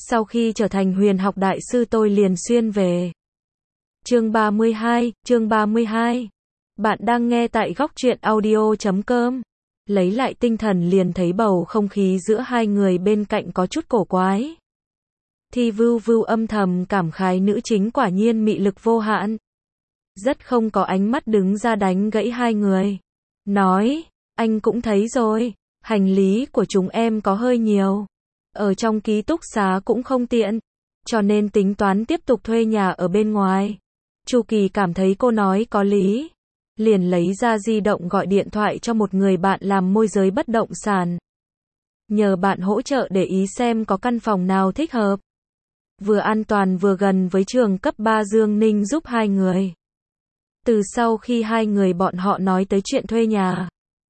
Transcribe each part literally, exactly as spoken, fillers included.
Sau khi trở thành huyền học đại sư tôi liền xuyên về. Chương ba mươi hai, chương ba mươi hai. Bạn đang nghe tại góc truyện audio chấm com. Lấy lại tinh thần liền thấy bầu không khí giữa hai người bên cạnh có chút cổ quái. Thi Vưu Vưu âm thầm cảm khái nữ chính quả nhiên mị lực vô hạn. Rất không có ánh mắt đứng ra đánh gãy hai người. Nói, anh cũng thấy rồi, hành lý của chúng em có hơi nhiều. Ở trong ký túc xá cũng không tiện, cho nên tính toán tiếp tục thuê nhà ở bên ngoài. Chu Kỳ cảm thấy cô nói có lý, liền lấy ra di động gọi điện thoại cho một người bạn làm môi giới bất động sản. Nhờ bạn hỗ trợ để ý xem có căn phòng nào thích hợp. Vừa an toàn vừa gần với trường cấp ba Dương Ninh giúp hai người. Từ sau khi hai người bọn họ nói tới chuyện thuê nhà,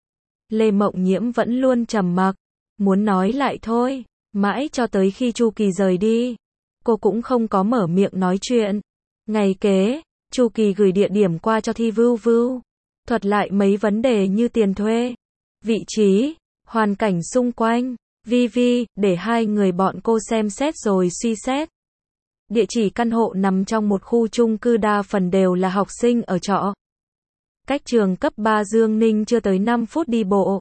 Lê Mộng Nhiễm vẫn luôn trầm mặc, muốn nói lại thôi, mãi cho tới khi Chu Kỳ rời đi, cô cũng không có mở miệng nói chuyện. Ngày kế, Chu Kỳ gửi địa điểm qua cho Thi Vưu Vưu, thuật lại mấy vấn đề như tiền thuê, vị trí, hoàn cảnh xung quanh, vi vi, để hai người bọn cô xem xét rồi suy xét. Địa chỉ căn hộ nằm trong một khu chung cư đa phần đều là học sinh ở trọ. Cách trường cấp ba Dương Ninh chưa tới năm phút đi bộ.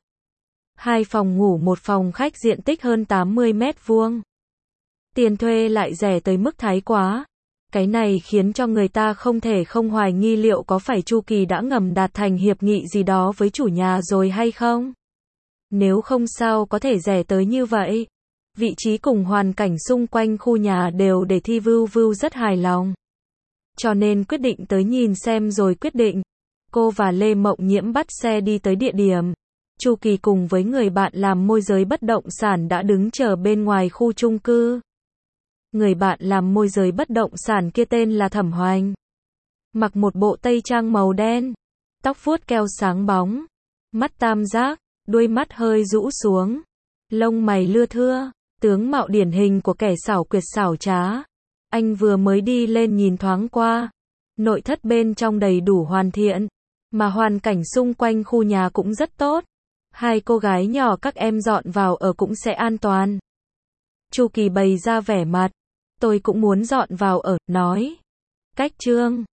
Hai phòng ngủ một phòng khách diện tích hơn tám mươi mét vuông. Tiền thuê lại rẻ tới mức thái quá. Cái này khiến cho người ta không thể không hoài nghi liệu có phải Chu Kỳ đã ngầm đạt thành hiệp nghị gì đó với chủ nhà rồi hay không? Nếu không sao có thể rẻ tới như vậy. Vị trí cùng hoàn cảnh xung quanh khu nhà đều để Thi Vưu Vưu rất hài lòng. Cho nên quyết định tới nhìn xem rồi quyết định. Cô và Lê Mộng Nhiễm bắt xe đi tới địa điểm. Chu Kỳ cùng với người bạn làm môi giới bất động sản đã đứng chờ bên ngoài khu chung cư. Người bạn làm môi giới bất động sản kia tên là Thẩm Hoành. Mặc một bộ tây trang màu đen, tóc vuốt keo sáng bóng, mắt tam giác, đuôi mắt hơi rũ xuống, lông mày lưa thưa, tướng mạo điển hình của kẻ xảo quyệt xảo trá. Anh vừa mới đi lên nhìn thoáng qua, nội thất bên trong đầy đủ hoàn thiện, mà hoàn cảnh xung quanh khu nhà cũng rất tốt. Hai cô gái nhỏ các em dọn vào ở cũng sẽ an toàn. Chu Kỳ bày ra vẻ mặt, tôi cũng muốn dọn vào ở, nói. Cách chương